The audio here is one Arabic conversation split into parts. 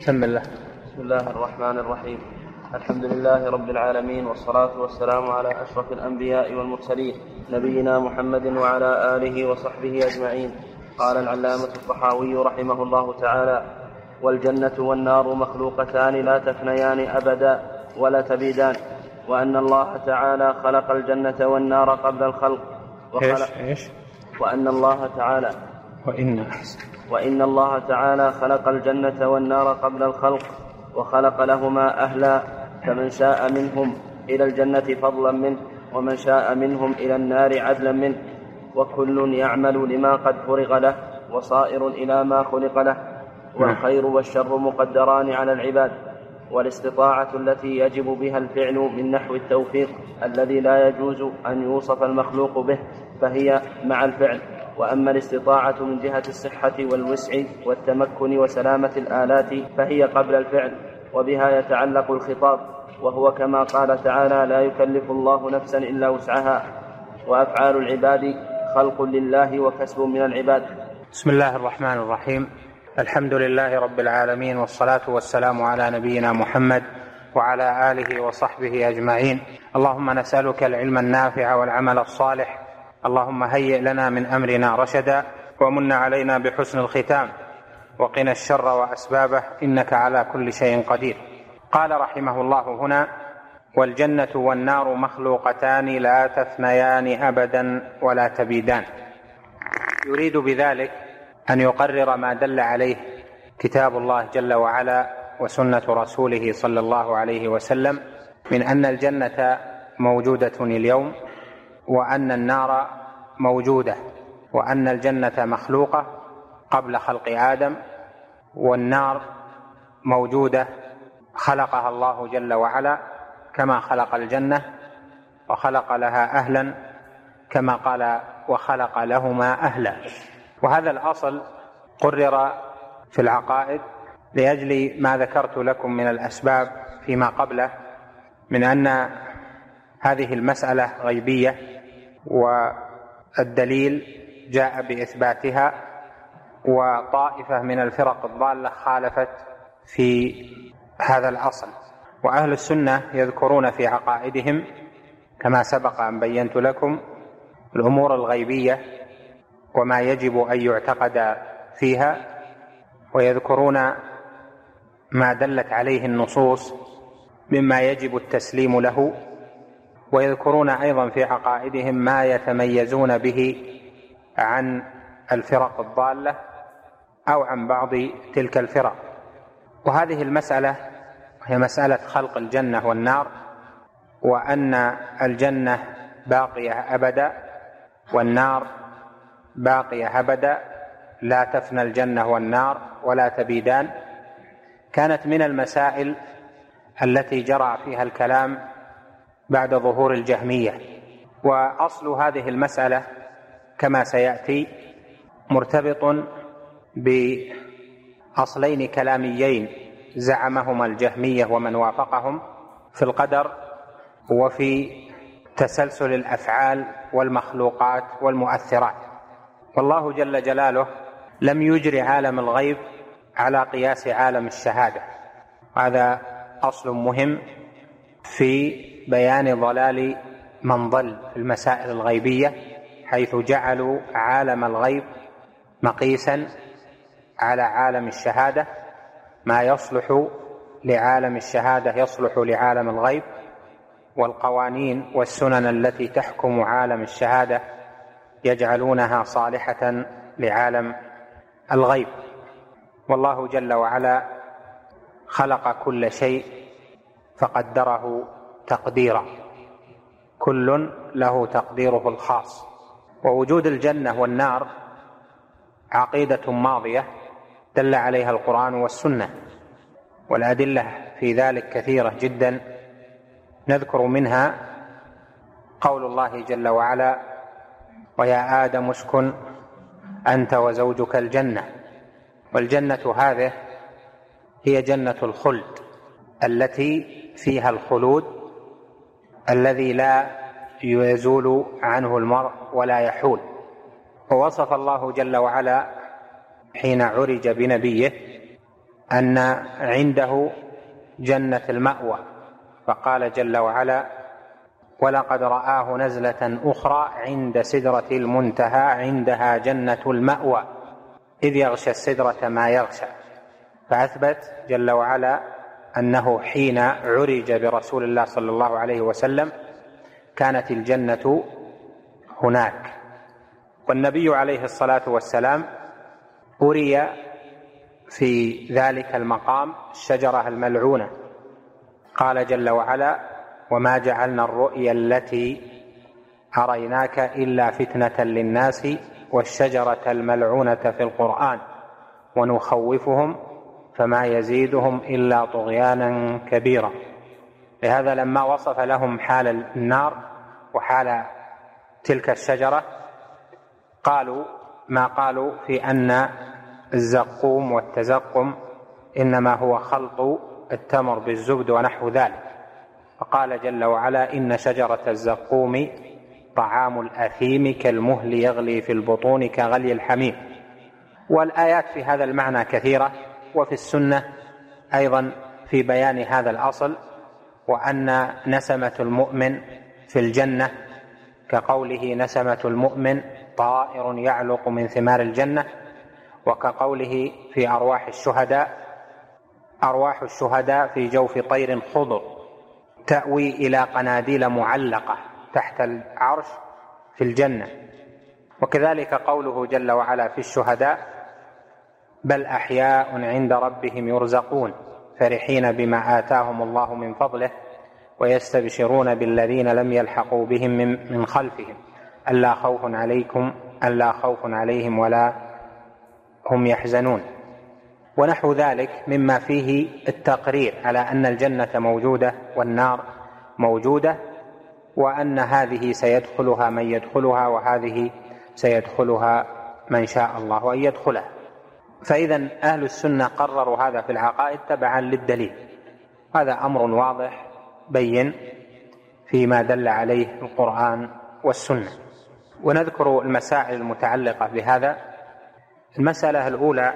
بسم الله. بسم الله الرحمن الرحيم. الحمد لله رب العالمين، والصلاة والسلام على أشرف الأنبياء والمرسلين نبينا محمد وعلى آله وصحبه أجمعين. قال العلامة الطحاوي رحمه الله تعالى: والجنة والنار مخلوقتان لا تفنيان أبدا ولا تبيدان، وأن الله تعالى خلق الجنة والنار قبل الخلق وإن الله تعالى خلق الجنة والنار قبل الخلق وخلق لهما أهلا، فمن شاء منهم إلى الجنة فضلا منه، ومن شاء منهم إلى النار عدلا منه، وكل يعمل لما قد فرغ له وصائر إلى ما خلق له، والخير والشر مقدران على العباد. والاستطاعة التي يجب بها الفعل من نحو التوفيق الذي لا يجوز أن يوصف المخلوق به فهي مع الفعل. وأما الاستطاعة من جهة الصحة والوسع والتمكن وسلامة الآلات فهي قبل الفعل، وبها يتعلق الخطاب، وهو كما قال تعالى: لا يكلف الله نفسا إلا وسعها. وأفعال العباد خلق لله وكسب من العباد. بسم الله الرحمن الرحيم. الحمد لله رب العالمين، والصلاة والسلام على نبينا محمد وعلى آله وصحبه أجمعين. اللهم نسألك العلم النافع والعمل الصالح، اللهم هيئ لنا من أمرنا رشدا، ومن علينا بحسن الختام، وقنا الشر وأسبابه، إنك على كل شيء قدير. قال رحمه الله هنا: والجنة والنار مخلوقتان لا تفنيان أبدا ولا تبيدان. يريد بذلك أن يقرر ما دل عليه كتاب الله جل وعلا وسنة رسوله صلى الله عليه وسلم من أن الجنة موجودة اليوم، وأن النار موجودة، وأن الجنة مخلوقة قبل خلق آدم، والنار موجودة خلقها الله جل وعلا كما خلق الجنة وخلق لها أهلا كما قال: وخلق لهما أهلا. وهذا الأصل قرر في العقائد لأجل ما ذكرت لكم من الأسباب فيما قبله من أن هذه المسألة غيبية، والدليل جاء بإثباتها، وطائفة من الفرق الضالة خالفت في هذا الأصل. وأهل السنة يذكرون في عقائدهم كما سبق أن بينت لكم الأمور الغيبية وما يجب أن يعتقد فيها، ويذكرون ما دلت عليه النصوص مما يجب التسليم له، ويذكرون أيضا في عقائدهم ما يتميزون به عن الفرق الضالة أو عن بعض تلك الفرق. وهذه المسألة هي مسألة خلق الجنة والنار، وأن الجنة باقية أبدا والنار باقية أبدا، لا تفنى الجنة والنار ولا تبيدان، كانت من المسائل التي جرى فيها الكلام بعد ظهور الجهمية. وأصل هذه المسألة كما سيأتي مرتبط بأصلين كلاميين زعمهما الجهمية ومن وافقهم في القدر وفي تسلسل الأفعال والمخلوقات والمؤثرات. والله جل جلاله لم يجري عالم الغيب على قياس عالم الشهادة. هذا أصل مهم في بيان ضلال من ضل في المسائل الغيبية، حيث جعلوا عالم الغيب مقيسا على عالم الشهادة، ما يصلح لعالم الشهادة يصلح لعالم الغيب، والقوانين والسنن التي تحكم عالم الشهادة يجعلونها صالحة لعالم الغيب. والله جل وعلا خلق كل شيء فقدره تقديرا، كل له تقديره الخاص. ووجود الجنة والنار عقيدة ماضية دل عليها القرآن والسنة، والأدلة في ذلك كثيرة جدا. نذكر منها قول الله جل وعلا: ويا آدم اسكن أنت وزوجك الجنة. والجنة هذه هي جنة الخلد التي فيها الخلود الذي لا يزول عنه المرء ولا يحول. ووصف الله جل وعلا حين عرج بنبيه أن عنده جنة المأوى، فقال جل وعلا: ولقد رآه نزلة أخرى عند سدرة المنتهى عندها جنة المأوى إذ يغشى السدرة ما يغشى. فأثبت جل وعلا أنه حين عرج برسول الله صلى الله عليه وسلم كانت الجنة هناك. والنبي عليه الصلاة والسلام أري في ذلك المقام الشجرة الملعونة، قال جل وعلا: وما جعلنا الرؤيا التي أريناك إلا فتنة للناس والشجرة الملعونة في القرآن ونخوفهم فما يزيدهم إلا طغيانا كبيرا. لهذا لما وصف لهم حال النار وحال تلك الشجرة قالوا ما قالوا في أن الزقوم والتزقم إنما هو خلط التمر بالزبد ونحو ذلك، فقال جل وعلا: إن شجرة الزقوم طعام الأثيم كالمهل يغلي في البطون كغلي الحميم. والآيات في هذا المعنى كثيرة، وفي السنة أيضا في بيان هذا الأصل، وأن نسمة المؤمن في الجنة كقوله: نسمة المؤمن طائر يعلق من ثمار الجنة، وكقوله في أرواح الشهداء: أرواح الشهداء في جوف طير خضر تأوي إلى قناديل معلقة تحت العرش في الجنة. وكذلك قوله جل وعلا في الشهداء: بل أحياء عند ربهم يرزقون فرحين بما آتاهم الله من فضله ويستبشرون بالذين لم يلحقوا بهم من خلفهم ألا خوف عليهم ولا هم يحزنون. ونحو ذلك مما فيه التقرير على أن الجنة موجودة والنار موجودة، وأن هذه سيدخلها من يدخلها وهذه سيدخلها من شاء الله أن يدخلها. فإذا أهل السنة قرروا هذا في العقائد تبعا للدليل. هذا أمر واضح بين فيما دل عليه القرآن والسنة. ونذكر المسائل المتعلقة بهذا. المسألة الأولى: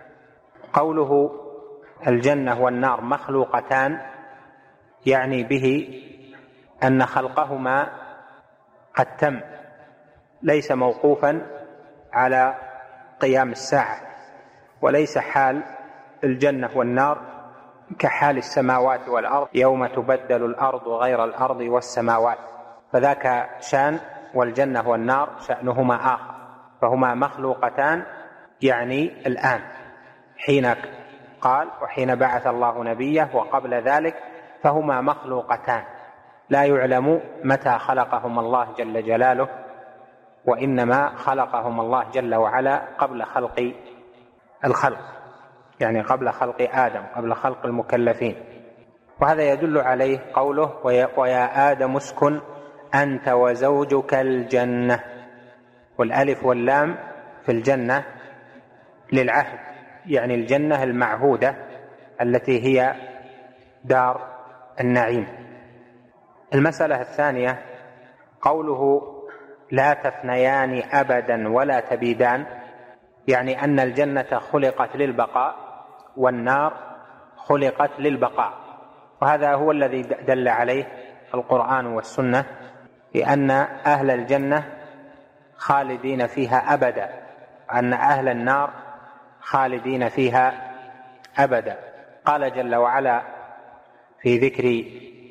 قوله الجنة والنار مخلوقتان، يعني به أن خلقهما قد تم، ليس موقوفا على قيام الساعة، وليس حال الجنة والنار كحال السماوات والأرض يوم تبدل الأرض غير الأرض والسماوات، فذاك شأن، والجنة والنار شأنهما آخر، فهما مخلوقتان يعني الآن حين قال وحين بعث الله نبيه وقبل ذلك، فهما مخلوقتان لا يعلم متى خلقهما الله جل جلاله، وإنما خلقهما الله جل وعلا قبل خلق الخلق، يعني قبل خلق آدم، قبل خلق المكلفين. وهذا يدل عليه قوله: ويا آدم اسكن أنت وزوجك الجنة. والألف واللام في الجنة للعهد، يعني الجنة المعهودة التي هي دار النعيم. المسألة الثانية: قوله لا تفنيان أبدا ولا تبيدان، يعني أن الجنة خلقت للبقاء والنار خلقت للبقاء. وهذا هو الذي دل عليه القرآن والسنة، لأن أهل الجنة خالدين فيها أبدا، أن أهل النار خالدين فيها أبدا. قال جل وعلا في ذكر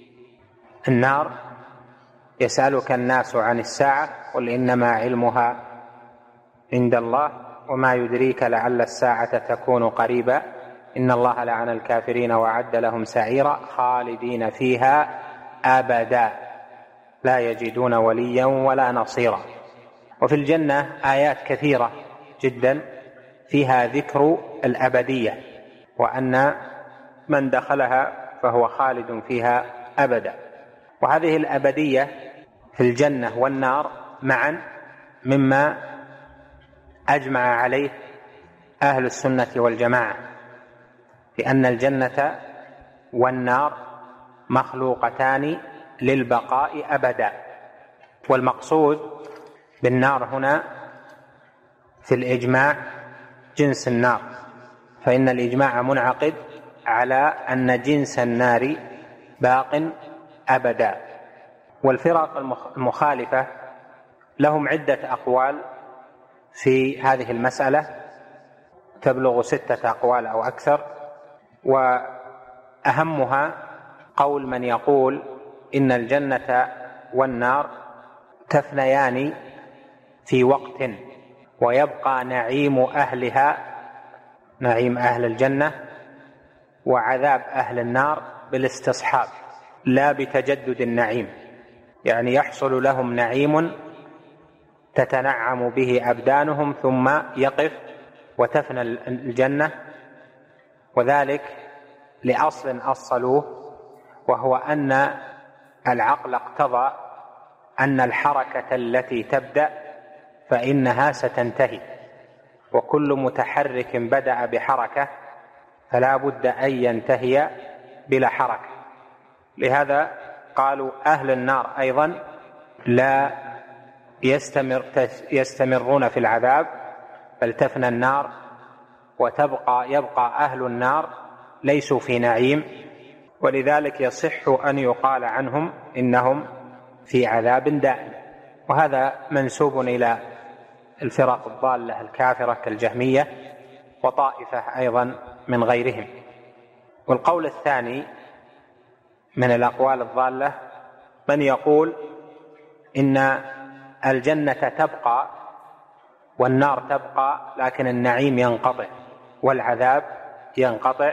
النار: يسألك الناس عن الساعة قل إنما علمها عند الله وما يدريك لعل الساعة تكون قريبا إن الله لعن الكافرين وأعد لهم سعيرا خالدين فيها أبدا لا يجدون وليا ولا نصيرا. وفي الجنة آيات كثيرة جدا فيها ذكر الأبدية، وأن من دخلها فهو خالد فيها أبدا. وهذه الأبدية في الجنة والنار معا مما أجمع عليه أهل السنة والجماعة، لأن الجنة والنار مخلوقتان للبقاء أبدا. والمقصود بالنار هنا في الإجماع جنس النار فإن الإجماع منعقد على أن جنس النار باق أبدا. والفرق المخالفة لهم عدة أقوال في هذه المسألة، تبلغ 6 أقوال أو أكثر، وأهمها قول من يقول إن الجنة والنار تفنيان في وقت، ويبقى نعيم أهلها، نعيم أهل الجنة، وعذاب أهل النار بالاستصحاب لا بتجدد النعيم، يعني يحصل لهم نعيم تتنعم به أبدانهم ثم يقف وتفنى الجنة، وذلك لأصل أصلوه، وهو أن العقل اقتضى أن الحركة التي تبدأ فإنها ستنتهي، وكل متحرك بدأ بحركة فلا بد أن ينتهي بلا حركة. لهذا قالوا أهل النار أيضا لا يستمرون في العذاب، بل تفنى النار يبقى أهل النار ليسوا في نعيم، ولذلك يصح أن يقال عنهم إنهم في عذاب دائم. وهذا منسوب إلى الفرق الضالة الكافرة كالجهمية وطائفة أيضا من غيرهم. والقول الثاني من الأقوال الضالة من يقول إن الجنة تبقى والنار تبقى، لكن النعيم ينقطع والعذاب ينقطع،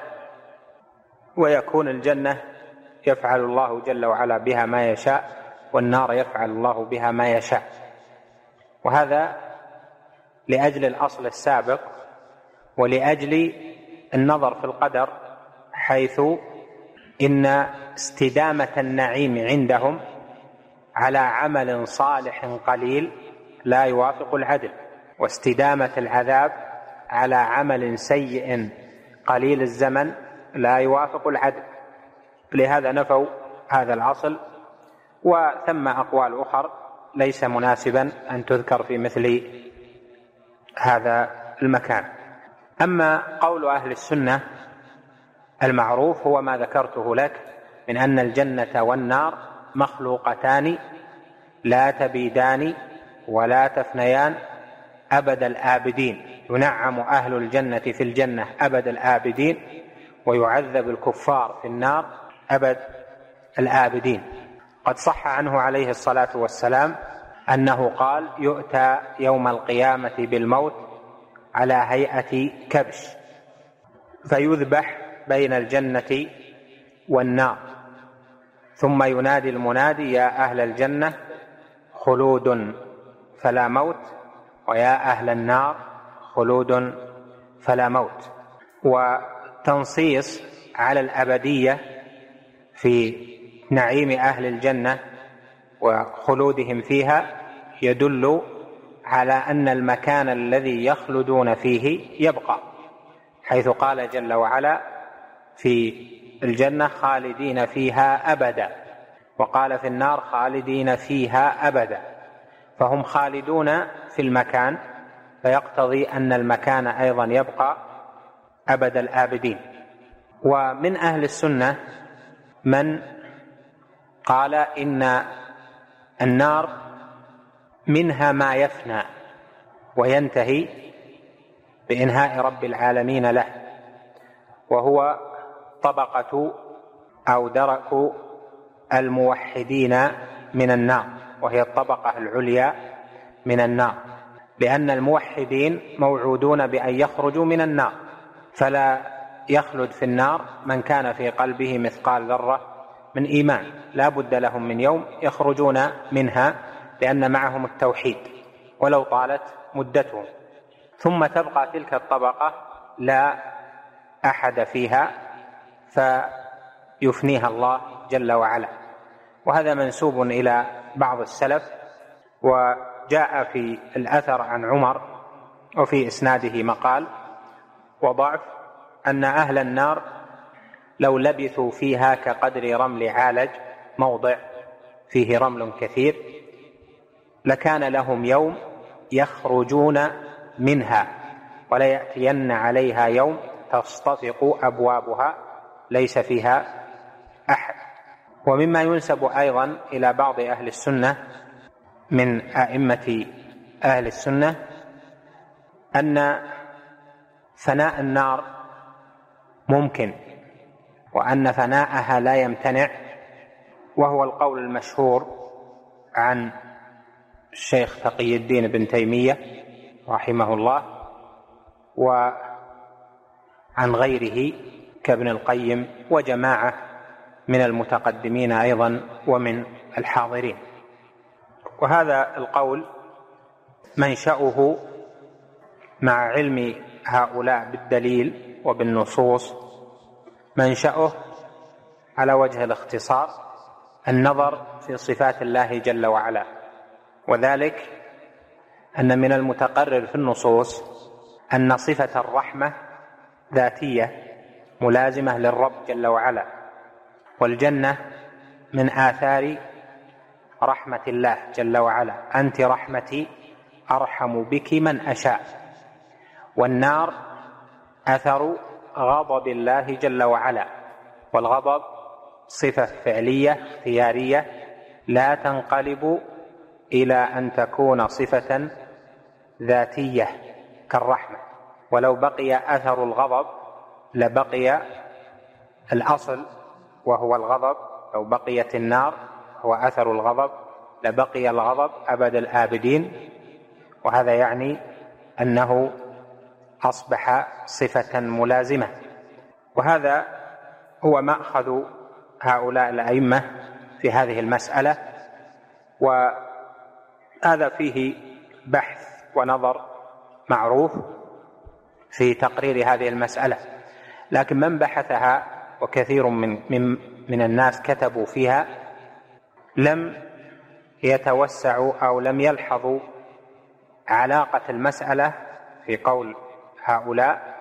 ويكون الجنة يفعل الله جل وعلا بها ما يشاء، والنار يفعل الله بها ما يشاء. وهذا لأجل الأصل السابق، ولأجل النظر في القدر، حيث إن استدامة النعيم عندهم على عمل صالح قليل لا يوافق العدل، واستدامة العذاب على عمل سيء قليل الزمن لا يوافق العدل. لهذا نفوا هذا الأصل. وثم أقوال أخر ليس مناسبا أن تذكر في مثل هذا المكان. أما قول أهل السنة المعروف هو ما ذكرته لك من أن الجنة والنار مخلوقتان لا تبيدان ولا تفنيان أبد الآبدين، ينعم أهل الجنة في الجنة أبد الآبدين، ويعذب الكفار في النار أبد الآبدين. قد صح عنه عليه الصلاة والسلام أنه قال: يؤتى يوم القيامة بالموت على هيئة كبش، فيذبح بين الجنة والنار، ثم ينادي المنادي: يا أهل الجنة خلود فلا موت، ويا أهل النار خلود فلا موت. وتنصيص على الأبدية في نعيم أهل الجنة وخلودهم فيها يدل على أن المكان الذي يخلدون فيه يبقى، حيث قال جل وعلا في الجنة: خالدين فيها أبدا، وقال في النار: خالدين فيها أبدا. فهم خالدون في المكان، فيقتضي أن المكان أيضا يبقى أبد الآبدين. ومن أهل السنة من قال إن النار منها ما يفنى وينتهي بإنهاء رب العالمين له، وهو طبقة أو درك الموحدين من النار، وهي الطبقة العليا من النار، لأن الموحدين موعودون بأن يخرجوا من النار، فلا يخلد في النار من كان في قلبه مثقال ذرة من إيمان، لا بد لهم من يوم يخرجون منها، لأن معهم التوحيد ولو طالت مدتهم. ثم تبقى تلك الطبقة لا أحد فيها فيفنيها الله جل وعلا. وهذا منسوب إلى بعض السلف، وجاء في الأثر عن عمر وفي إسناده مقال وضعف أن أهل النار لو لبثوا فيها كقدر رمل عالج، موضع فيه رمل كثير، لكان لهم يوم يخرجون منها، ولا يأتين عليها يوم تصطفق أبوابها ليس فيها أحد. ومما ينسب أيضا إلى بعض أهل السنة من أئمة أهل السنة أن فناء النار ممكن، وأن فناءها لا يمتنع، وهو القول المشهور عن الشيخ تقي الدين ابن تيمية رحمه الله، وعن غيره كابن القيم وجماعة من المتقدمين أيضا ومن الحاضرين. وهذا القول منشأه مع علم هؤلاء بالدليل وبالنصوص منشأه على وجه الاختصار النظر في صفات الله جل وعلا، وذلك أن من المتقرر في النصوص أن صفة الرحمة ذاتية ملازمة للرب جل وعلا، والجنة من آثار رحمة الله جل وعلا، أنت رحمتي أرحم بك من أشاء، والنار أثر غضب الله جل وعلا، والغضب صفة فعلية اختيارية لا تنقلب إلى أن تكون صفة ذاتية كالرحمة، ولو بقي أثر الغضب لبقي الأصل وهو الغضب، لو بقيت النار هو أثر الغضب لبقي الغضب أبد الآبدين، وهذا يعني أنه أصبح صفة ملازمة. وهذا هو مأخذ هؤلاء الأئمة في هذه المسألة، وهذا فيه بحث ونظر معروف في تقرير هذه المسألة، لكن من بحثها وكثير من الناس كتبوا فيها لم يتوسعوا أو لم يلحظوا علاقة المسألة في قول هؤلاء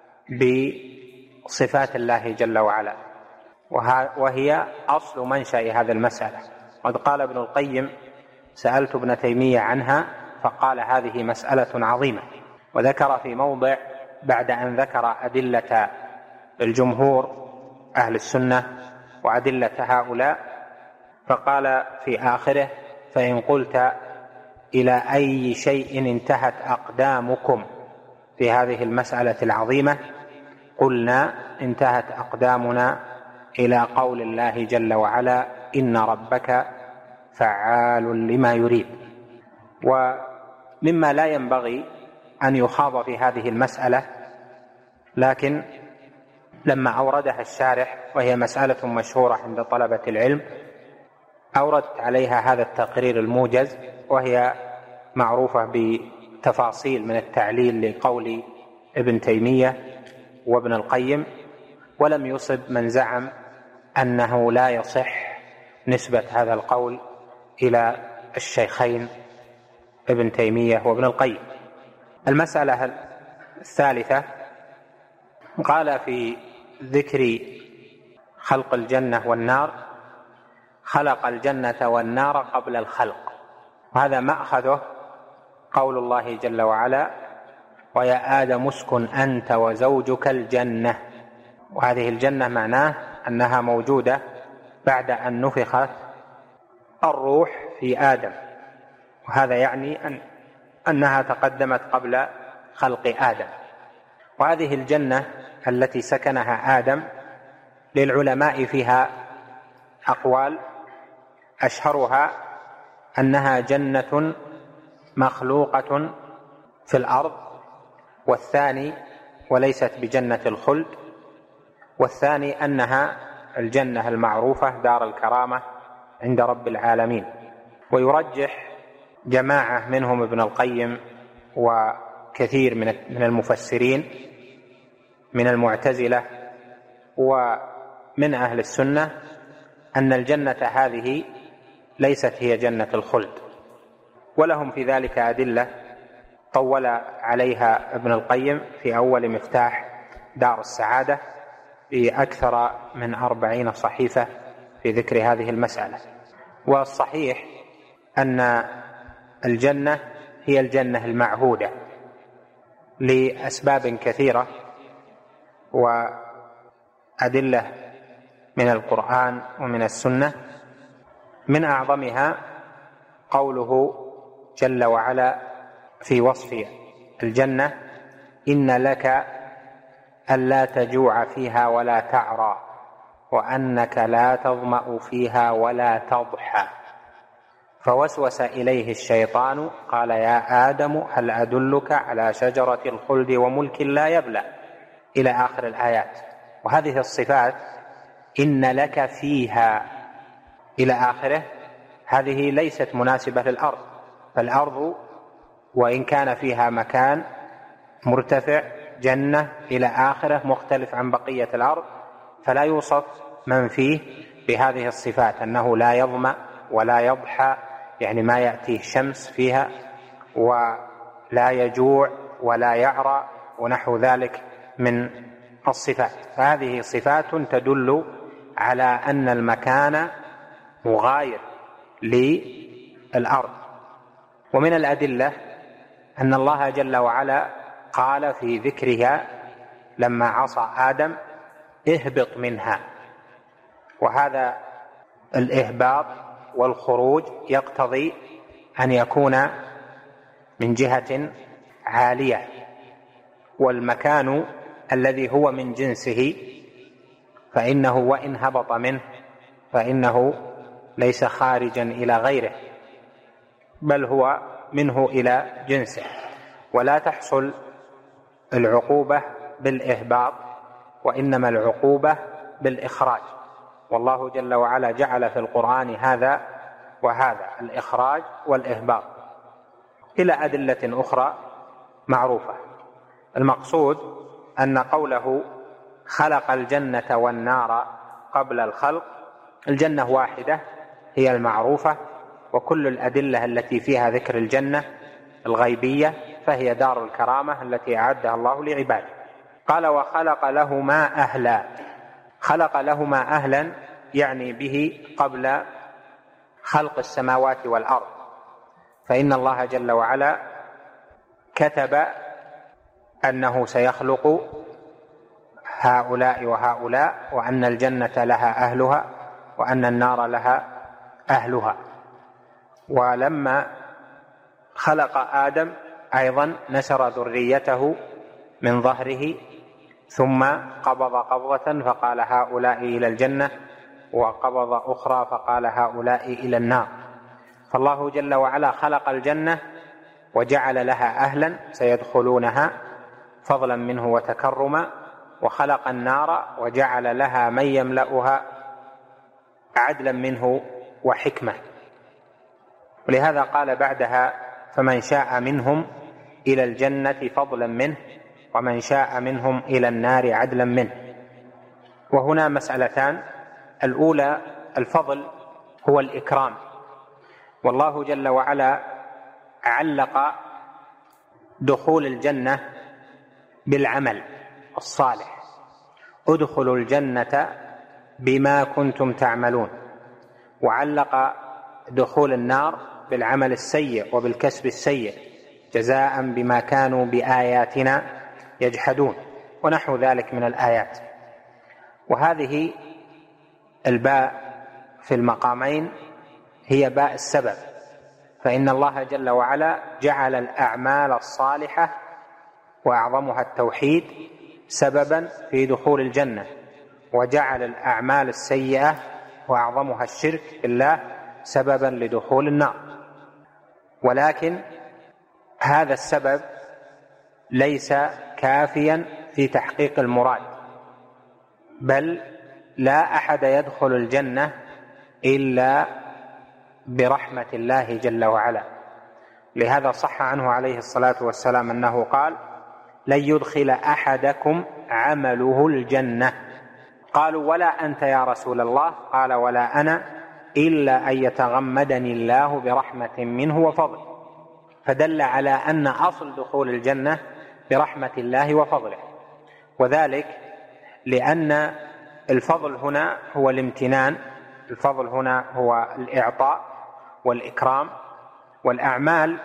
بصفات الله جل وعلا، وهي أصل منشأ هذه المسألة. قد قال ابن القيم: سألت ابن تيمية عنها فقال هذه مسألة عظيمة، وذكر في موضع بعد أن ذكر أدلة الجمهور أهل السنة وأدلة هؤلاء، فقال في آخره: فإن قلت إلى أي شيء انتهت أقدامكم في هذه المسألة العظيمة، قلنا انتهت أقدامنا إلى قول الله جل وعلا: إن ربك فعال لما يريد. ومما لا ينبغي أن يخاض في هذه المسألة، لكن لما أوردها الشارح وهي مسألة مشهورة عند طلبة العلم أوردت عليها هذا التقرير الموجز، وهي معروفة بتفاصيل من التعليل لقول ابن تيمية وابن القيم، ولم يصب من زعم أنه لا يصح نسبة هذا القول إلى الشيخين ابن تيمية وابن القيم. المسألة الثالثة قال في ذكر خلق الجنة والنار: خلق الجنة والنار قبل الخلق. وهذا مأخذه قول الله جل وعلا: ويا آدم اسكن أنت وزوجك الجنة. وهذه الجنة معناه أنها موجودة بعد أن نفخت الروح في آدم، وهذا يعني أنها تقدمت قبل خلق آدم. وهذه الجنة التي سكنها آدم للعلماء فيها أقوال، أشهرها أنها جنة مخلوقة في الأرض، والثاني وليست بجنة الخلد، والثاني أنها الجنة المعروفة دار الكرامة عند رب العالمين. ويرجح جماعة منهم ابن القيم وكثير من المفسرين من المعتزلة ومن أهل السنة أن الجنة هذه ليست هي جنة الخلد، ولهم في ذلك أدلة طول عليها ابن القيم في أول مفتاح دار السعادة بأكثر من 40 صحيفة في ذكر هذه المسألة. والصحيح أن الجنة هي الجنة المعهودة لأسباب كثيرة، وأدلة من القرآن ومن السنة، من أعظمها قوله جل وعلا في وصف الجنة: إن لك ألا تجوع فيها ولا تعرى وأنك لا تظمأ فيها ولا تضحى. فوسوس إليه الشيطان قال: يا آدم هل أدلك على شجرة الخلد وملك لا يبلى، إلى آخر الآيات. وهذه الصفات إن لك فيها إلى آخره هذه ليست مناسبة للأرض، فالأرض وإن كان فيها مكان مرتفع جنة إلى آخره مختلف عن بقية الأرض، فلا يوصف من فيه بهذه الصفات، أنه لا يظمأ ولا يضحى، يعني ما يأتيه شمس فيها، ولا يجوع ولا يعرى ونحو ذلك من الصفات. فهذه صفات تدل على أن المكان مغاير للأرض. ومن الأدلة أن الله جل وعلا قال في ذكرها لما عصى آدم: اهبط منها. وهذا الإهباط والخروج يقتضي أن يكون من جهة عالية، والمكان الذي هو من جنسه فإنه وإن هبط منه فإنه ليس خارجا إلى غيره، بل هو منه إلى جنسه. ولا تحصل العقوبة بالإهباط، وإنما العقوبة بالإخراج. والله جل وعلا جعل في القرآن هذا وهذا، الإخراج والإهباط، إلى أدلة أخرى معروفة. المقصود أن قوله خلق الجنة والنار قبل الخلق، الجنة واحدة هي المعروفة، وكل الأدلة التي فيها ذكر الجنة الغيبية فهي دار الكرامة التي أعدها الله لعباده. قال: وخلق لهما أهلا. خلق لهما أهلا يعني به قبل خلق السماوات والأرض، فإن الله جل وعلا كتب أنه سيخلق هؤلاء وهؤلاء، وأن الجنة لها أهلها وأن النار لها أهلها. ولما خلق آدم أيضا نشر ذريته من ظهره، ثم قبض قبضة فقال هؤلاء إلى الجنة، وقبض أخرى فقال هؤلاء إلى النار. فالله جل وعلا خلق الجنة وجعل لها أهلا سيدخلونها فضلا منه وتكرما، وخلق النار وجعل لها من يملأها عدلا منه وحكمة. ولهذا قال بعدها: فمن شاء منهم إلى الجنة فضلا منه ومن شاء منهم إلى النار عدلا منه. وهنا مسألتان: الأولى الفضل هو الإكرام، والله جل وعلا علق دخول الجنة بالعمل الصالح: ادخلوا الجنة بما كنتم تعملون. وعلق دخول النار بالعمل السيء وبالكسب السيء جزاء بما كانوا بآياتنا يجحدون، ونحو ذلك من الآيات. وهذه الباء في المقامين هي باء السبب، فإن الله جل وعلا جعل الأعمال الصالحة وأعظمها التوحيد سببا في دخول الجنة، وجعل الأعمال السيئة وأعظمها الشرك بالله سببا لدخول النار. ولكن هذا السبب ليس كافيا في تحقيق المراد، بل لا أحد يدخل الجنة إلا برحمة الله جل وعلا. لهذا صح عنه عليه الصلاة والسلام أنه قال: لن يدخل أحدكم عمله الجنة. قالوا: ولا أنت يا رسول الله؟ قال: ولا أنا، إلا أن يتغمدني الله برحمة منه وفضل. فدل على أن أصل دخول الجنة برحمة الله وفضله، وذلك لأن الفضل هنا هو الامتنان، الفضل هنا هو الإعطاء والإكرام. والأعمال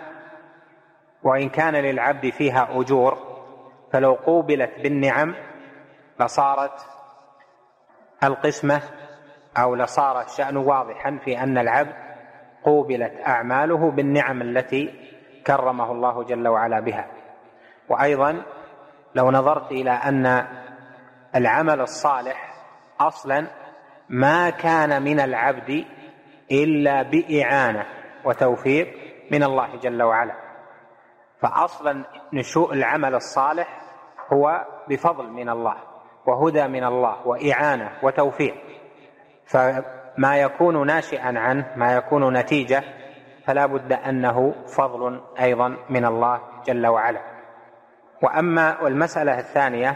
وإن كان للعبد فيها أجور، فلو قوبلت بالنعم لصارت القسمة أو لصار الشأن واضحا في أن العبد قوبلت أعماله بالنعم التي كرمه الله جل وعلا بها. وأيضا لو نظرت إلى أن العمل الصالح أصلا ما كان من العبد إلا بإعانة وتوفيق من الله جل وعلا، فأصلا نشوء العمل الصالح هو بفضل من الله وهدى من الله وإعانة وتوفيق، فما يكون ناشئا عنه ما يكون نتيجة فلا بد أنه فضل أيضا من الله جل وعلا. وأما المسألة الثانية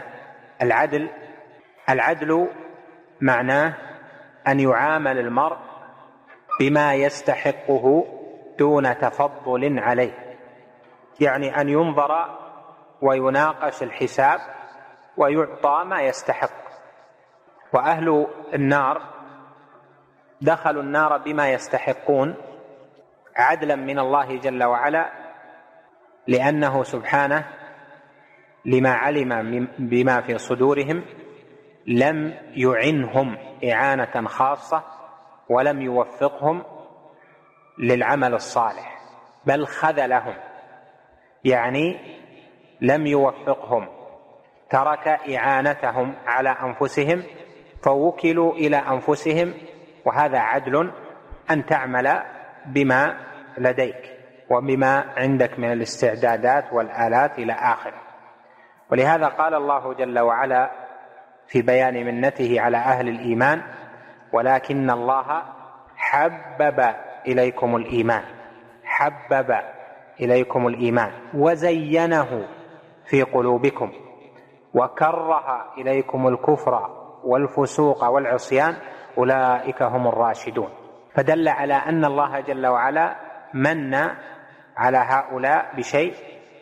العدل معناه أن يعامل المرء بما يستحقه دون تفضل عليه، يعني أن ينظر ويناقش الحساب ويعطى ما يستحق. وأهل النار دخلوا النار بما يستحقون عدلا من الله جل وعلا، لأنه سبحانه لما علم بما في صدورهم لم يعنهم إعانة خاصة ولم يوفقهم للعمل الصالح، بل خذلهم، يعني لم يوفقهم، ترك إعانتهم على أنفسهم فوكلوا إلى أنفسهم. وهذا عدل أن تعمل بما لديك وبما عندك من الاستعدادات والآلات إلى آخره. ولهذا قال الله جل وعلا في بيان منته على أهل الإيمان: ولكن الله حبب إليكم الإيمان وزينه في قلوبكم وكره إليكم الكفر والفسوق والعصيان أولئك هم الراشدون. فدل على أن الله جل وعلا من على هؤلاء بشيء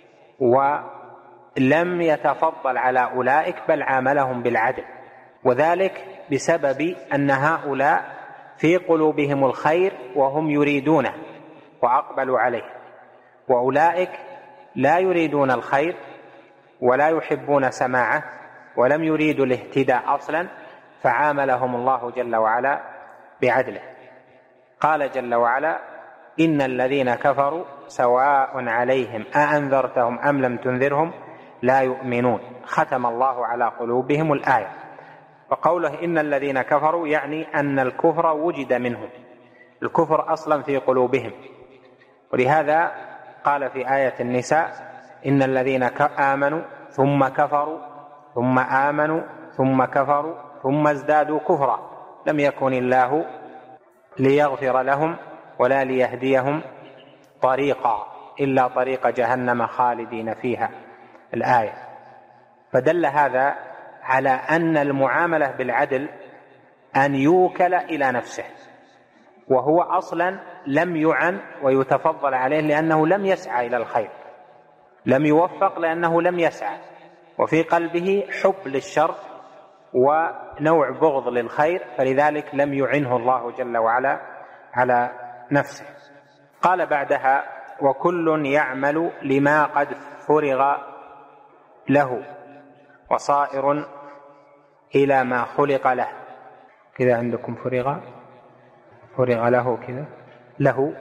ولم يتفضل على أولئك بل عاملهم بالعدل، وذلك بسبب أن هؤلاء في قلوبهم الخير وهم يريدونه وأقبلوا عليه، وأولئك لا يريدون الخير ولا يحبون سماعه ولم يريدوا الاهتداء أصلا، فعاملهم الله جل وعلا بعدله. قال جل وعلا: إن الذين كفروا سواء عليهم أأنذرتهم أم لم تنذرهم لا يؤمنون ختم الله على قلوبهم الآية. وقوله إن الذين كفروا يعني أن الكفر وجد منهم، الكفر أصلا في قلوبهم. ولهذا قال في آية النساء: إن الذين آمنوا ثم كفروا ثم آمنوا ثم كفروا ثم ازدادوا كفرا لم يكن الله ليغفر لهم ولا ليهديهم طريقا إلا طريق جهنم خالدين فيها، الآية. فدل هذا على أن المعاملة بالعدل أن يوكل إلى نفسه، وهو أصلا لم يعن ويتفضل عليه لأنه لم يسعى إلى الخير، لم يوفق لأنه لم يسعى، وفي قلبه حب للشر ونوع بغض للخير، فلذلك لم يعنه الله جل وعلا على نفسه. قال بعدها: وكل يعمل لما قد فرغ له وصائر إلى ما خلق له. كذا عندكم فرغ له كذا له،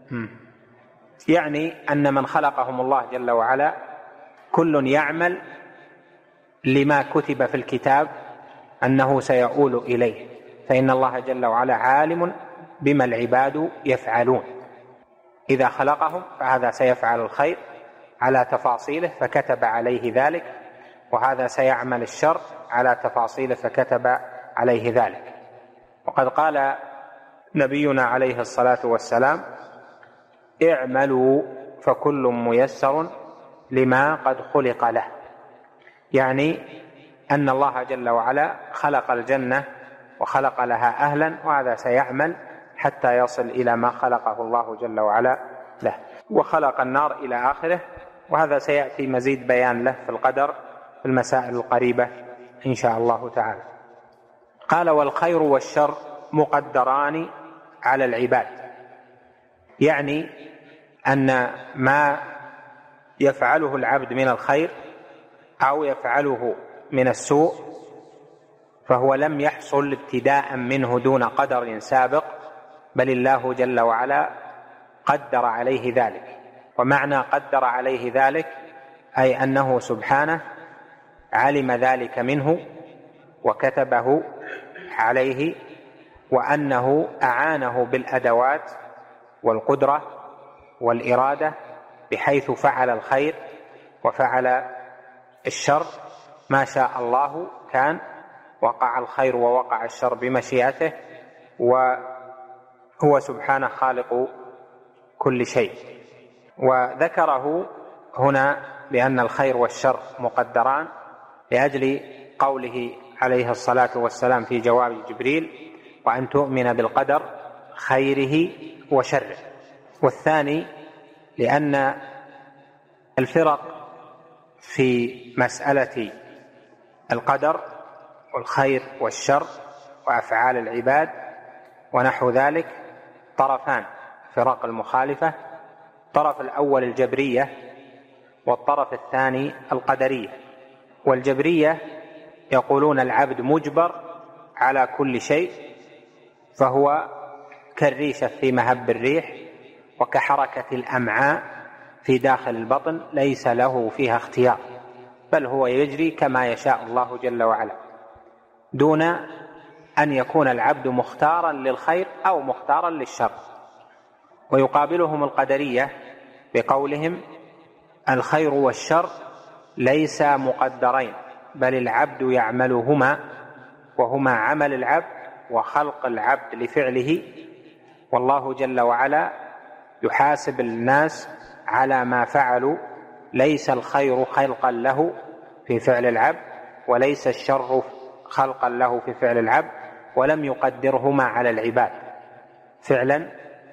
يعني أن من خلقهم الله جل وعلا كل يعمل لما كتب في الكتاب أنه سيؤول إليه، فإن الله جل وعلا عالم بما العباد يفعلون. إذا خلقهم فهذا سيفعل الخير على تفاصيله فكتب عليه ذلك، وهذا سيعمل الشر على تفاصيله فكتب عليه ذلك. وقد قال نبينا عليه الصلاة والسلام: اعملوا فكل ميسر لما قد خلق له، يعني أن الله جل وعلا خلق الجنة وخلق لها أهلا، وهذا سيعمل حتى يصل إلى ما خلقه الله جل وعلا له، وخلق النار إلى آخره، وهذا سيأتي مزيد بيان له في القدر في المسائل القريبة إن شاء الله تعالى. قال: والخير والشر مقدران على العباد، يعني أن ما يفعله العبد من الخير أو يفعله من السوء فهو لم يحصل ابتداء منه دون قدر سابق، بل الله جل وعلا قدر عليه ذلك. ومعنى قدر عليه ذلك أي أنه سبحانه علم ذلك منه وكتبه عليه، وأنه أعانه بالأدوات والقدرة والإرادة بحيث فعل الخير وفعل الشر، ما شاء الله كان، وقع الخير ووقع الشر بمشيئته، وهو سبحانه خالق كل شيء. وذكره هنا بأن الخير والشر مقدران لأجل قوله عليه الصلاة والسلام في جواب جبريل: وأن تؤمن بالقدر خيره وشره. والثاني لأن الفرق في مسألة القدر والخير والشر وأفعال العباد ونحو ذلك طرفان، فرق المخالفة: الطرف الأول الجبرية، والطرف الثاني القدرية. والجبرية يقولون العبد مجبر على كل شيء، فهو كالريشة في مهب الريح وكحركة الأمعاء في داخل البطن، ليس له فيها اختيار، بل هو يجري كما يشاء الله جل وعلا، دون أن يكون العبد مختارا للخير أو مختارا للشر. ويقابلهم القدرية بقولهم: الخير والشر ليس مقدرين، بل العبد يعملهما، وهما عمل العبد وخلق العبد لفعله، والله جل وعلا يحاسب الناس على ما فعلوا. ليس الخير خلقا له في فعل العبد، وليس الشر خلقا له في فعل العبد، ولم يقدرهما على العباد فعلا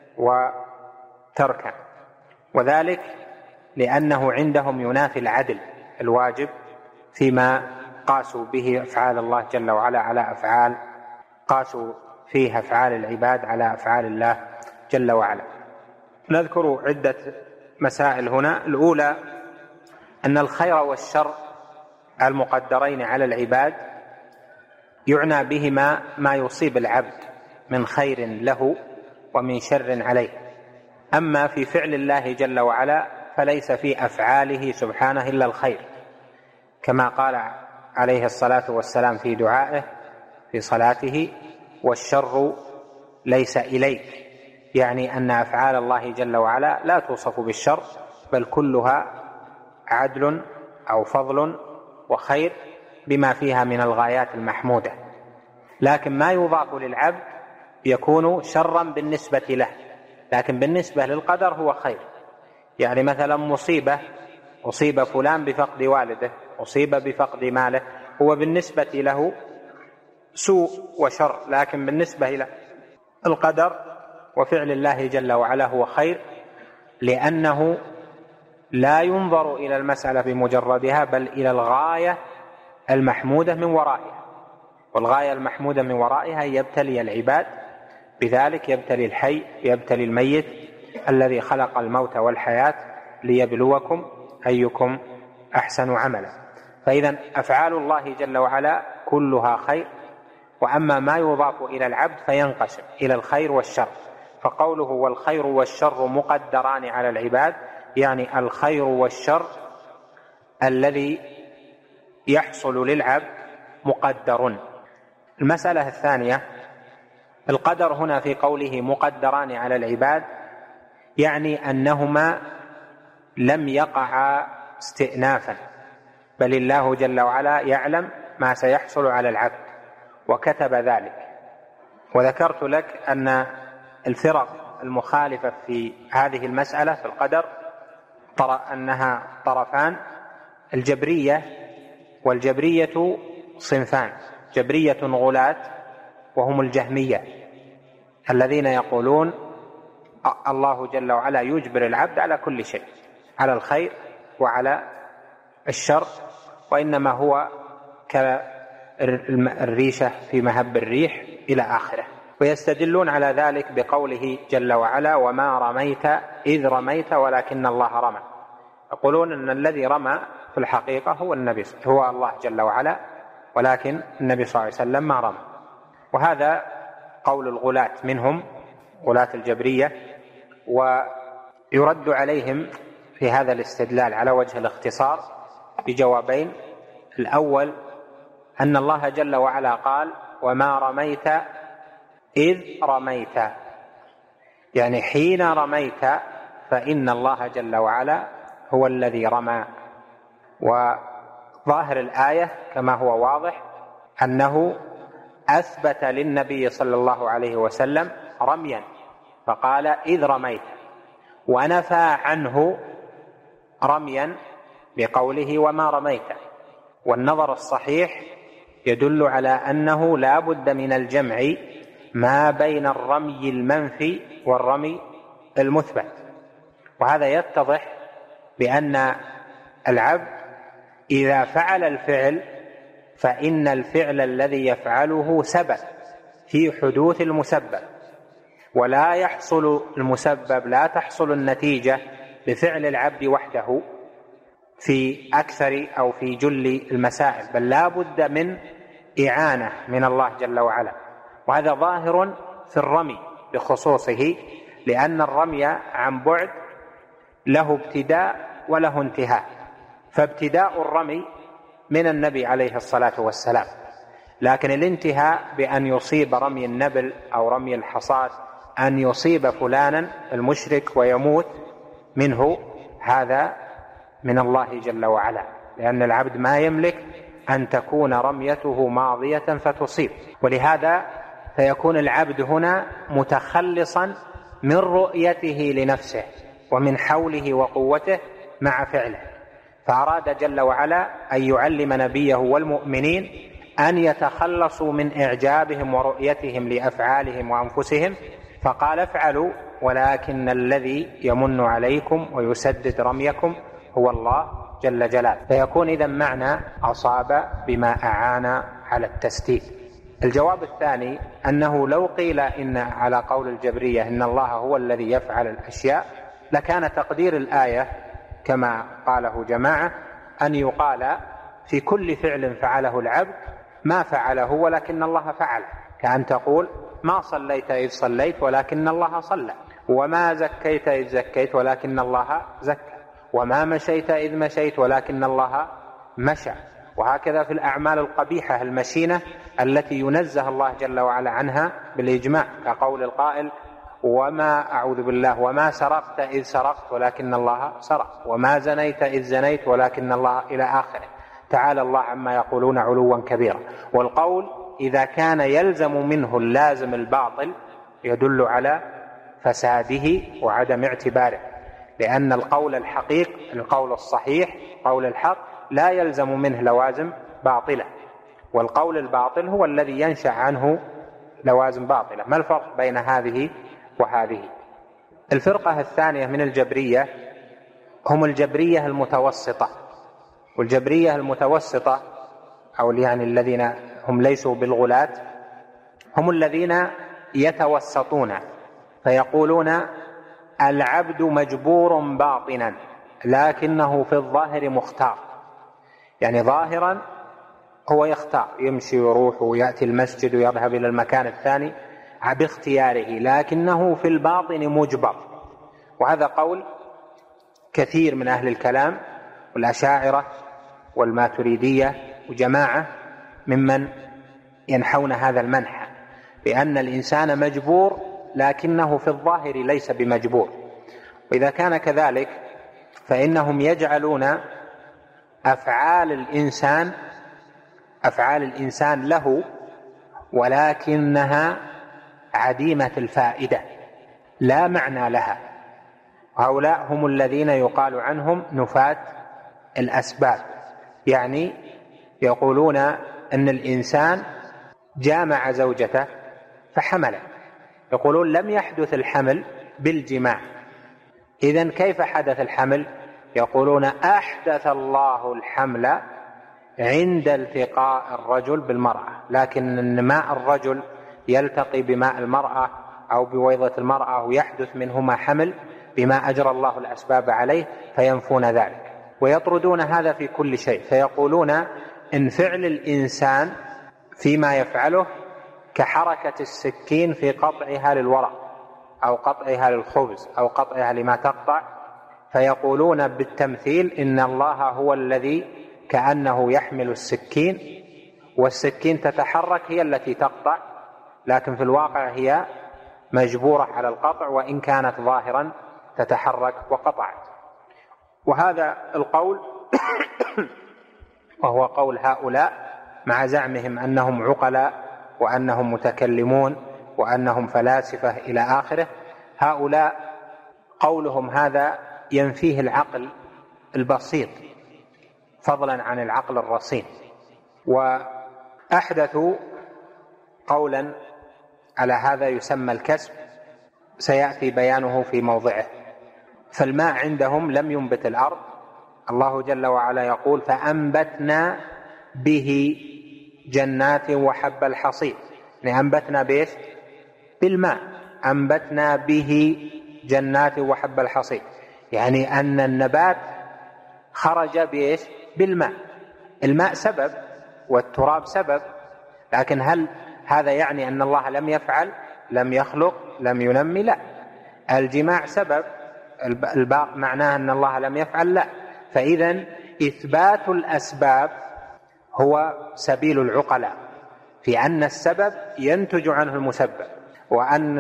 وتركا، وذلك لأنه عندهم ينافي العدل الواجب فيما قاسوا به أفعال الله جل وعلا على أفعال، قاسوا فيها أفعال العباد على أفعال الله جل وعلا. نذكر عدة مسائل هنا. الأولى أن الخير والشر المقدرين على العباد يعنى بهما ما يصيب العبد من خير له ومن شر عليه. أما في فعل الله جل وعلا فليس في أفعاله سبحانه إلا الخير، كما قال عليه الصلاة والسلام في دعائه في صلاته: والشر ليس إليك، يعني أن أفعال الله جل وعلا لا توصف بالشر، بل كلها عدل أو فضل وخير بما فيها من الغايات المحمودة. لكن ما يضاف للعبد يكون شرا بالنسبة له، لكن بالنسبة للقدر هو خير. يعني مثلا مصيبة، أصيب فلان بفقد والده، أصيب بفقد ماله، هو بالنسبة له سوء وشر، لكن بالنسبة إلى القدر وفعل الله جل وعلا هو خير، لأنه لا ينظر إلى المسألة بمجردها، بل إلى الغاية المحمودة من ورائها. والغاية المحمودة من ورائها يبتلي العباد بذلك، يبتلي الحي، يبتلي الميت، الذي خلق الموت والحياة ليبلوكم أيكم أحسن عملا. فإذا أفعال الله جل وعلا كلها خير، وأما ما يضاف إلى العبد فينقسم إلى الخير والشر. فقوله والخير والشر مقدران على العباد، يعني الخير والشر الذي يحصل للعبد مقدر. المسألة الثانية: القدر هنا في قوله مقدران على العباد، يعني أنهما لم يقعا استئنافا، بل الله جل وعلا يعلم ما سيحصل على العبد وكتب ذلك. وذكرت لك أن الفرق المخالفة في هذه المسألة في القدر ترى أنها طرفان: الجبرية، والجبرية صنفان: جبرية غلاة وهم الجهمية، الذين يقولون الله جل وعلا يجبر العبد على كل شيء، على الخير وعلى الشر، وإنما هو كالريشة في مهب الريح إلى آخره. ويستدلون على ذلك بقوله جل وعلا: وما رميت إذ رميت ولكن الله رمى. يقولون أن الذي رمى في الحقيقة هو النبي، هو الله جل وعلا، ولكن النبي صلى الله عليه وسلم ما رمى. وهذا قول الغلاة منهم، غلاة الجبرية، ويرد عليهم في هذا الاستدلال على وجه الاختصار بجوابين. الأول أن الله جل وعلا قال: وما رميت إذ رميت، يعني حين رميت فإن الله جل وعلا هو الذي رمى. وظاهر الآية كما هو واضح أنه أثبت للنبي صلى الله عليه وسلم رميا، فقال: إذ رميت، ونفى عنه رميا بقوله: وما رميت. والنظر الصحيح يدل على أنه لا بد من الجمع ما بين الرمي المنفي والرمي المثبت. وهذا يتضح بأن العبد إذا فعل الفعل فإن الفعل الذي يفعله سبب في حدوث المسبب، ولا يحصل المسبب، لا تحصل النتيجة بفعل العبد وحده في أكثر أو في جل المسائل، بل لا بد من إعانة من الله جل وعلا. وهذا ظاهر في الرمي بخصوصه، لأن الرمي عن بعد له ابتداء وله انتهاء، فابتداء الرمي من النبي عليه الصلاة والسلام، لكن الانتهاء بأن يصيب رمي النبل أو رمي الحصاة، أن يصيب فلانا المشرك ويموت منه، هذا من الله جل وعلا، لأن العبد ما يملك أن تكون رميته ماضية فتصيب. ولهذا فيكون العبد هنا متخلصا من رؤيته لنفسه ومن حوله وقوته مع فعله، فأراد جل وعلا أن يعلم نبيه والمؤمنين أن يتخلصوا من إعجابهم ورؤيتهم لأفعالهم وأنفسهم، فقال: افعلوا ولكن الذي يمن عليكم ويسدد رميكم هو الله جل جلاله. فيكون إذن معنى أصاب بما أعان على التسديد. الجواب الثاني أنه لو قيل إن على قول الجبرية إن الله هو الذي يفعل الأشياء، لكان تقدير الآية كما قاله جماعة أن يقال في كل فعل فعله العبد ما فعله ولكن الله فعل، كأن تقول: ما صليت إذ صليت ولكن الله صلى، وما زكيت إذ زكيت ولكن الله زكى، وما مشيت إذ مشيت ولكن الله مشى. وهكذا في الأعمال القبيحة المشينة التي ينزه الله جل وعلا عنها بالإجماع، كقول القائل: وما أعوذ بالله وما سرقت إذ سرقت ولكن الله سرق، وما زنيت إذ زنيت ولكن الله، إلى آخره. تعالى الله عما يقولون علوا كبيرا. والقول إذا كان يلزم منه اللازم الباطل يدل على فساده وعدم اعتباره، لأن القول الحقيق، القول الصحيح، قول الحق، لا يلزم منه لوازم باطلة، والقول الباطل هو الذي ينشأ عنه لوازم باطلة. ما الفرق بين هذه وهذه؟ الفرقة الثانية من الجبرية هم الجبرية المتوسطة. والجبرية المتوسطة أو يعني الذين هم ليسوا بالغلاة هم الذين يتوسطون، فيقولون: العبد مجبور باطنا لكنه في الظاهر مختار، يعني ظاهرا هو يختار، يمشي ويروح ويأتي المسجد ويذهب إلى المكان الثاني باختياره، لكنه في الباطن مجبر. وهذا قول كثير من أهل الكلام والأشاعرة والماتريدية وجماعة ممن ينحون هذا المنحى، بأن الإنسان مجبور لكنه في الظاهر ليس بمجبور. وإذا كان كذلك فإنهم يجعلون أفعال الإنسان له ولكنها عديمة الفائدة لا معنى لها. هؤلاء هم الذين يقال عنهم نفاة الأسباب، يعني يقولون أن الإنسان جامع زوجته فحمل، يقولون لم يحدث الحمل بالجماع، إذن كيف حدث الحمل؟ يقولون أحدث الله الحمل عند التقاء الرجل بالمرأة، لكن ماء الرجل يلتقي بماء المرأة أو بويضة المرأة ويحدث منهما حمل بما أجرى الله الأسباب عليه، فينفون ذلك ويطردون هذا في كل شيء. فيقولون إن فعل الإنسان فيما يفعله كحركة السكين في قطعها للورق أو قطعها للخبز أو قطعها لما تقطع، فيقولون بالتمثيل إن الله هو الذي كأنه يحمل السكين، والسكين تتحرك هي التي تقطع، لكن في الواقع هي مجبورة على القطع وإن كانت ظاهرا تتحرك وقطعت. وهذا القول وهو قول هؤلاء مع زعمهم أنهم عقلاء وأنهم متكلمون وأنهم فلاسفة إلى آخره، هؤلاء قولهم هذا ينفيه العقل البسيط فضلا عن العقل الرصين، وأحدثوا قولا على هذا يسمى الكسب، سيأتي بيانه في موضعه. فالماء عندهم لم ينبت الأرض، الله جل وعلا يقول فأنبتنا به جنات وحب الحصيد، يعني أنبتنا بإيش؟ بالماء، أنبتنا به جنات وحب الحصيد، يعني أن النبات خرج بإيش؟ بالماء. الماء سبب والتراب سبب، لكن هل هذا يعني أن الله لم يفعل، لم يخلق، لم ينمي؟ لا. الجماع سبب، الباء معناه أن الله لم يفعل؟ لا. فإذن إثبات الأسباب هو سبيل العقلاء، في أن السبب ينتج عنه المسبب، وأن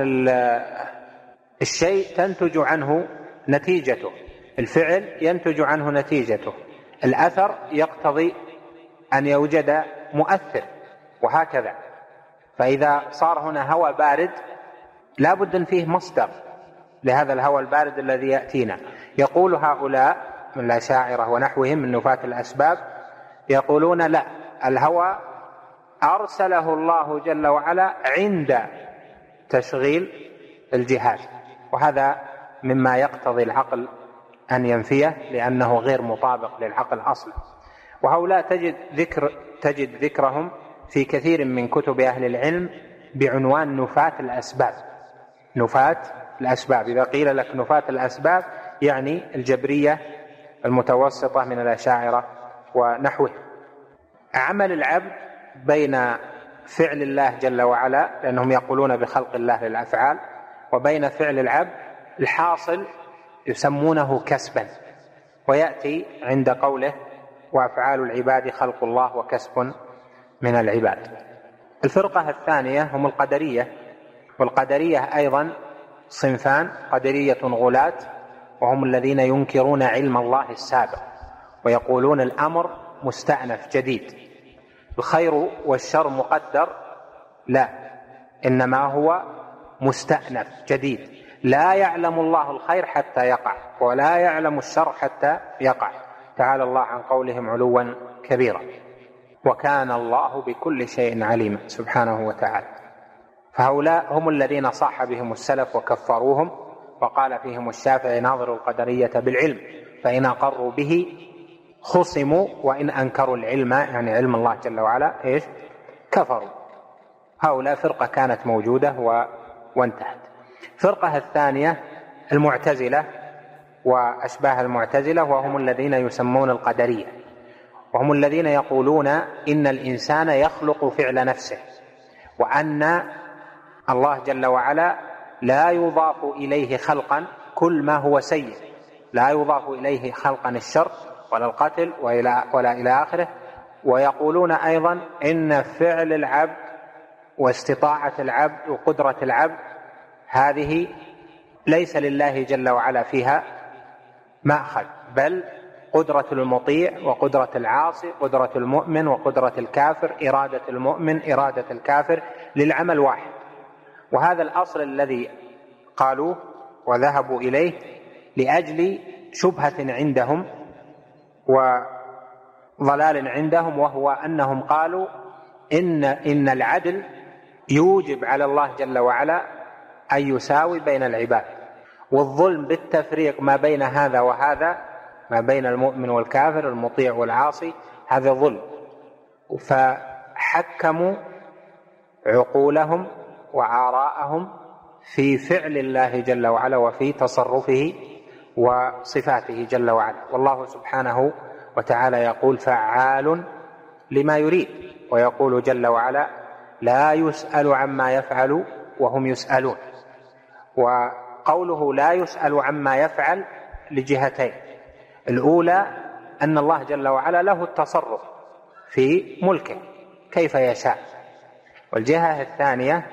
الشيء تنتج عنه نتيجته، الفعل ينتج عنه نتيجته، الأثر يقتضي أن يوجد مؤثر، وهكذا. فإذا صار هنا هواء بارد لا بد أن فيه مصدر لهذا الهواء البارد الذي يأتينا. يقول هؤلاء من الأشاعرة ونحوهم من نفاة الأسباب، يقولون لا، الهواء أرسله الله جل وعلا عند تشغيل الجهاز، وهذا مما يقتضي العقل أن ينفيه لأنه غير مطابق للعقل أصلا. وهؤلاء تجد ذكرهم في كثير من كتب أهل العلم بعنوان نفاة الأسباب. نفاة الأسباب، إذا قيل لك نفاة الأسباب يعني الجبرية المتوسطة من الأشاعرة ونحوه. عمل العبد بين فعل الله جل وعلا، لأنهم يقولون بخلق الله للأفعال، وبين فعل العبد الحاصل يسمونه كسبا، ويأتي عند قوله وأفعال العباد خلق الله وكسب من العباد. الفرقة الثانية هم القدرية، والقدرية أيضا صنفان: قدرية غلاة، وهم الذين ينكرون علم الله السابق ويقولون الأمر مستأنف جديد، الخير والشر مقدر، لا، إنما هو مستأنف جديد، لا يعلم الله الخير حتى يقع ولا يعلم الشر حتى يقع، تعالى الله عن قولهم علوا كبيرا، وكان الله بكل شيء عليما سبحانه وتعالى. فهؤلاء هم الذين صاح بهم السلف وكفروهم، وقال فيهم الشافعي: ناظروا القدرية بالعلم فإن أقروا به خصموا وإن أنكروا العلم، يعني علم الله جل وعلا، كفروا. هؤلاء فرقة كانت موجودة وانتهت. فرقة الثانية المعتزلة وأشباه المعتزلة، وهم الذين يسمون القدرية، وهم الذين يقولون إن الإنسان يخلق فعل نفسه، وأن الله جل وعلا لا يضاف إليه خلقا كل ما هو سيء، لا يضاف إليه خلقا الشر ولا القتل ولا إلى آخره. ويقولون أيضا إن فعل العبد واستطاعة العبد وقدرة العبد هذه ليس لله جل وعلا فيها مأخذ، بل قدرة المطيع وقدرة العاصي، قدرة المؤمن وقدرة الكافر، إرادة المؤمن إرادة الكافر للعمل واحد. وهذا الأصل الذي قالوه وذهبوا إليه لأجل شبهة عندهم وضلال عندهم، وهو أنهم قالوا إن العدل يوجب على الله جل وعلا أن يساوي بين العباد، والظلم بالتفريق ما بين هذا وهذا، ما بين المؤمن والكافر، المطيع والعاصي، هذا ظلم. فحكموا عقولهم وآراءهم في فعل الله جل وعلا وفي تصرفه وصفاته جل وعلا. والله سبحانه وتعالى يقول: فعال لما يريد. ويقول جل وعلا: لا يسأل عما يفعل وهم يسألون. وقوله لا يسأل عما يفعل لجهتين: الأولى أن الله جل وعلا له التصرف في ملكه كيف يشاء، والجهة الثانية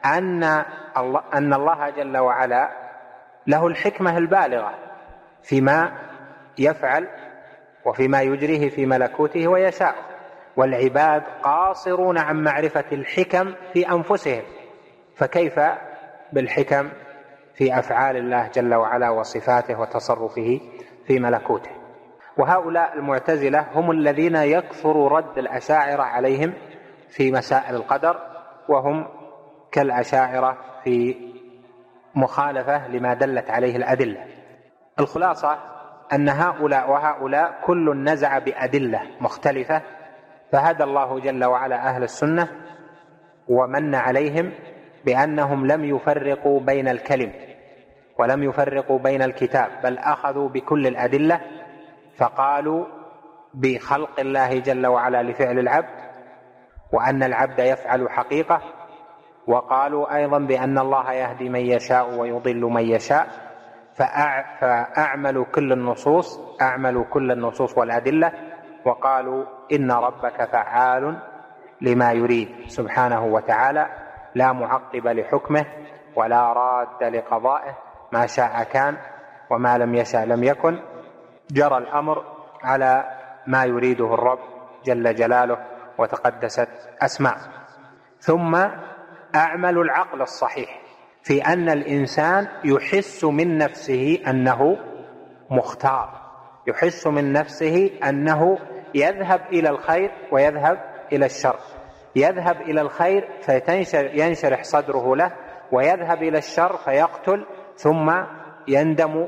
أن الله جل وعلا له الحكمة البالغة فيما يفعل وفيما يجريه في ملكوته ويشاء، والعباد قاصرون عن معرفة الحكم في أنفسهم، فكيف بالحكم في أفعال الله جل وعلا وصفاته وتصرفه في ملكوته. وهؤلاء المعتزلة هم الذين يكثر رد الأشاعرة عليهم في مسائل القدر، وهم كالأشاعرة في مخالفة لما دلت عليه الأدلة. الخلاصة أن هؤلاء وهؤلاء كل نزع بأدلة مختلفة، فهدى الله جل وعلا أهل السنة ومن عليهم بأنهم لم يفرقوا بين الكلم ولم يفرقوا بين الكتاب، بل أخذوا بكل الأدلة، فقالوا بخلق الله جل وعلا لفعل العبد، وأن العبد يفعل حقيقة، وقالوا أيضا بأن الله يهدي من يشاء ويضل من يشاء، فأعملوا كل النصوص والأدلة، وقالوا إن ربك فعال لما يريد سبحانه وتعالى، لا معقب لحكمه ولا راد لقضائه، ما شاء كان وما لم يشاء لم يكن، جرى الأمر على ما يريده الرب جل جلاله وتقدست أسماء. ثم أعمل العقل الصحيح في أن الإنسان يحس من نفسه أنه مختار، يحس من نفسه أنه يذهب إلى الخير ويذهب إلى الشر، يذهب إلى الخير فينشرح صدره له، ويذهب إلى الشر فيقتل ثم يندم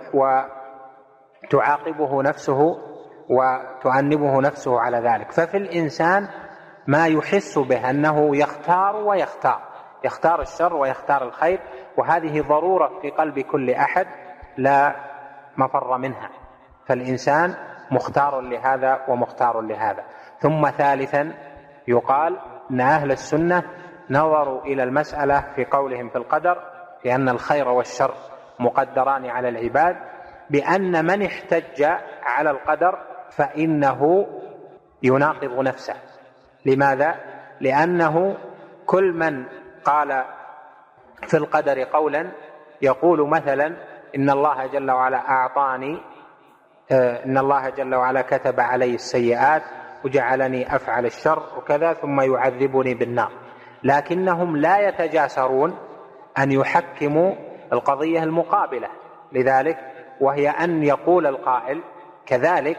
وتعاقبه نفسه وتؤنبه نفسه على ذلك. ففي الإنسان ما يحس به أنه يختار ويختار، يختار الشر ويختار الخير، وهذه ضرورة في قلب كل أحد لا مفر منها، فالإنسان مختار لهذا ومختار لهذا. ثم ثالثا يقال أن أهل السنة نظروا إلى المسألة في قولهم في القدر لأن الخير والشر مقدران على العباد، بأن من احتج على القدر فإنه يناقض نفسه. لماذا؟ لأنه كل من قال في القدر قولا يقول مثلا إن الله جل وعلا أعطاني، إن الله جل وعلا كتب علي السيئات وجعلني أفعل الشر وكذا ثم يعذبني بالنار، لكنهم لا يتجاسرون أن يحكموا القضية المقابلة لذلك، وهي أن يقول القائل كذلك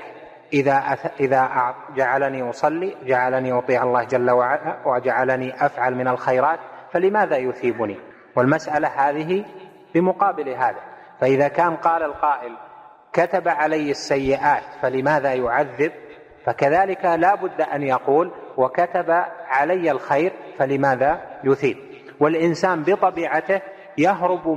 إذا جعلني أصلي جعلني أطيع الله جل وعلا وجعلني أفعل من الخيرات فلماذا يثيبني؟ والمسألة هذه بمقابل هذا. فإذا كان قال القائل كتب علي السيئات فلماذا يعذب، فكذلك لا بد أن يقول وكتب علي الخير فلماذا يثيب. والإنسان بطبيعته يهرب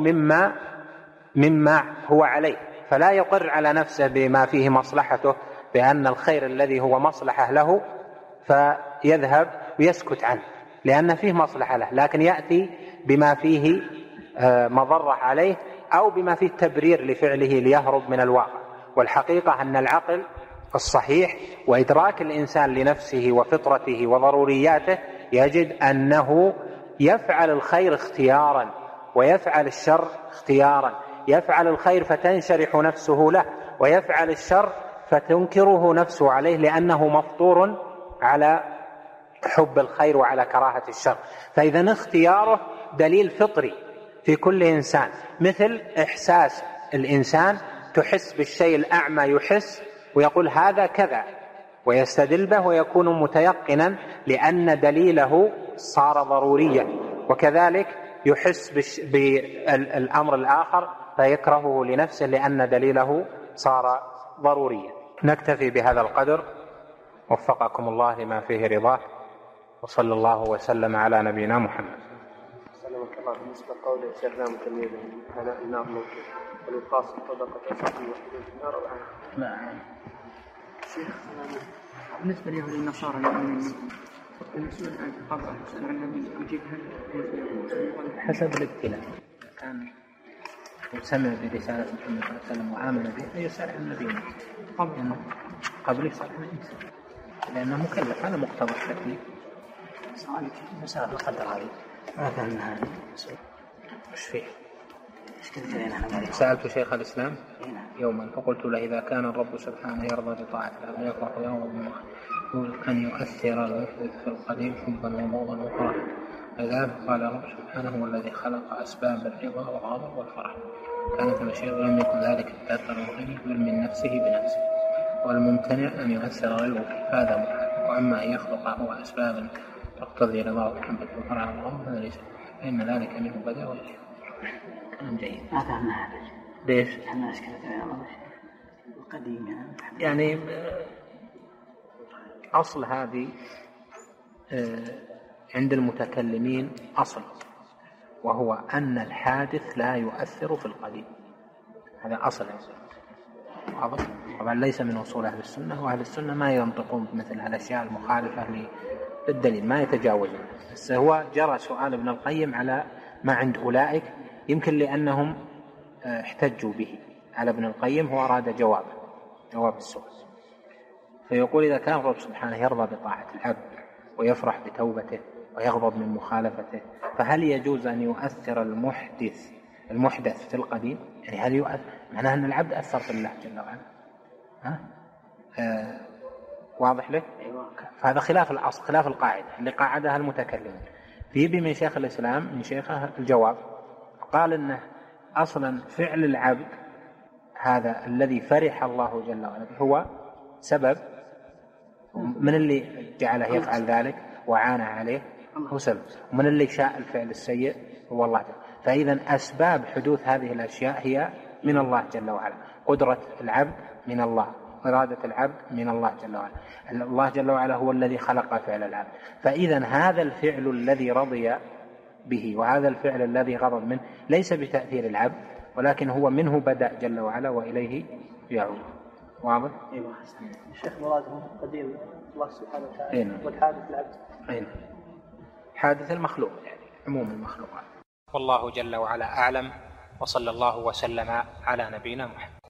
مما هو عليه، فلا يقر على نفسه بما فيه مصلحته، بأن الخير الذي هو مصلحة له فيذهب ويسكت عنه لأن فيه مصلحة له، لكن يأتي بما فيه مضرة عليه أو بما فيه تبرير لفعله ليهرب من الواقع. والحقيقة أن العقل الصحيح وإدراك الإنسان لنفسه وفطرته وضرورياته يجد أنه يفعل الخير اختيارا ويفعل الشر اختيارا، يفعل الخير فتنشرح نفسه له، ويفعل الشر فتنكره نفسه عليه، لأنه مفطور على حب الخير وعلى كراهة الشر. فإذا اختياره دليل فطري في كل إنسان، مثل إحساس الإنسان، تحس بالشيء الأعمى يحس ويقول هذا كذا ويستدل به ويكون متيقنا لأن دليله صار ضروريا، وكذلك يحس بالأمر الآخر فيكرهه لنفسه لأن دليله صار ضروريا. نكتفي بهذا القدر، وفقكم الله لما فيه رضاه، وصلى الله وسلم على نبينا محمد. سلمك الله. بالنسبة لقول شيخنا متميز أنا النار ممكن والخاص طبقة أساسية وحدود النار. نعم. بالنسبة ليهود النصارى المؤمنين المسؤول عن القبر يسأل عن النبي يجيب هل حسب الابتلاء. كان سمع برسالة محمد صلى الله عليه وسلم وآمن به يسأل عن النبي قبل يسأل عن الإنسان لأنه مكلف. هذا مقتضى التكليف. سؤالك مسألة القدر هذه ما فهمنا هذه. وش فيه؟ إيش سألت شيخ الإسلام يوما فقلت له إذا كان الرب سبحانه يرضى بطاعته ويكره يوم أن يؤثر المحدث في القديم حبا وبغضا وفرحا لذلك قال الرب سبحانه هو الذي خلق أسباب الرضا والغضب والفرح كانت الأشياء لم يكن ذلك التأثر الغني بل من نفسه بنفسه والممتنع أن يؤثر غيره هذا محال. وأما أن يخلق هو أسبابا تقتضي رضاه ومحبة وفرح والغضب هذا ليس فإن ذلك منه بدأ وإليه. كلام جيد. ما فهمنا هذا. ليش؟ احنا أشكلت على الله القديم يعني أصل هذه عند المتكلمين أصل وهو أن الحادث لا يؤثر في القديم. هذا أصل واضح. طبعا ليس من أصول أهل السنة وأهل السنة ما ينطقون بمثل الأشياء المخالفة للدليل ما يتجاوزون. بس هو جرى سؤال ابن القيم على ما عند أولئك يمكن لأنهم احتجوا به على ابن القيم. هو أراد جواب السؤال فيقول إذا كان الرب سبحانه يرضى بطاعة العبد ويفرح بتوبته ويغضب من مخالفته فهل يجوز أن يؤثر المحدث في القديم؟ يعني هل يؤثر معناه أن العبد أثر في الله جل وعلا. واضح لك؟ فهذا خلاف الأصل خلاف القاعدة اللي قاعدها المتكلمين. في من شيخ الإسلام من شيخه الجواب قال إنه أصلا فعل العبد هذا الذي فرح الله جل وعلا هو سبب من اللي جعله يفعل ذلك وعانى عليه هو سبب ومن اللي شاء الفعل السيء هو الله جل. فإذا أسباب حدوث هذه الأشياء هي من الله جل وعلا. قدرة العبد من الله إرادة العبد من الله جل وعلا. الله جل وعلا هو الذي خلق فعل العبد. فإذا هذا الفعل الذي رضي به وهذا الفعل الذي غضب منه ليس بتأثير العبد ولكن هو منه بدأ جل وعلا وإليه يعود. واضح؟ الشيخ مراده قديم الله سبحانه وتعالى والحادث العبد حادث المخلوق يعني عموم المخلوقات. والله جل وعلا أعلم وصلى الله وسلم على نبينا محمد.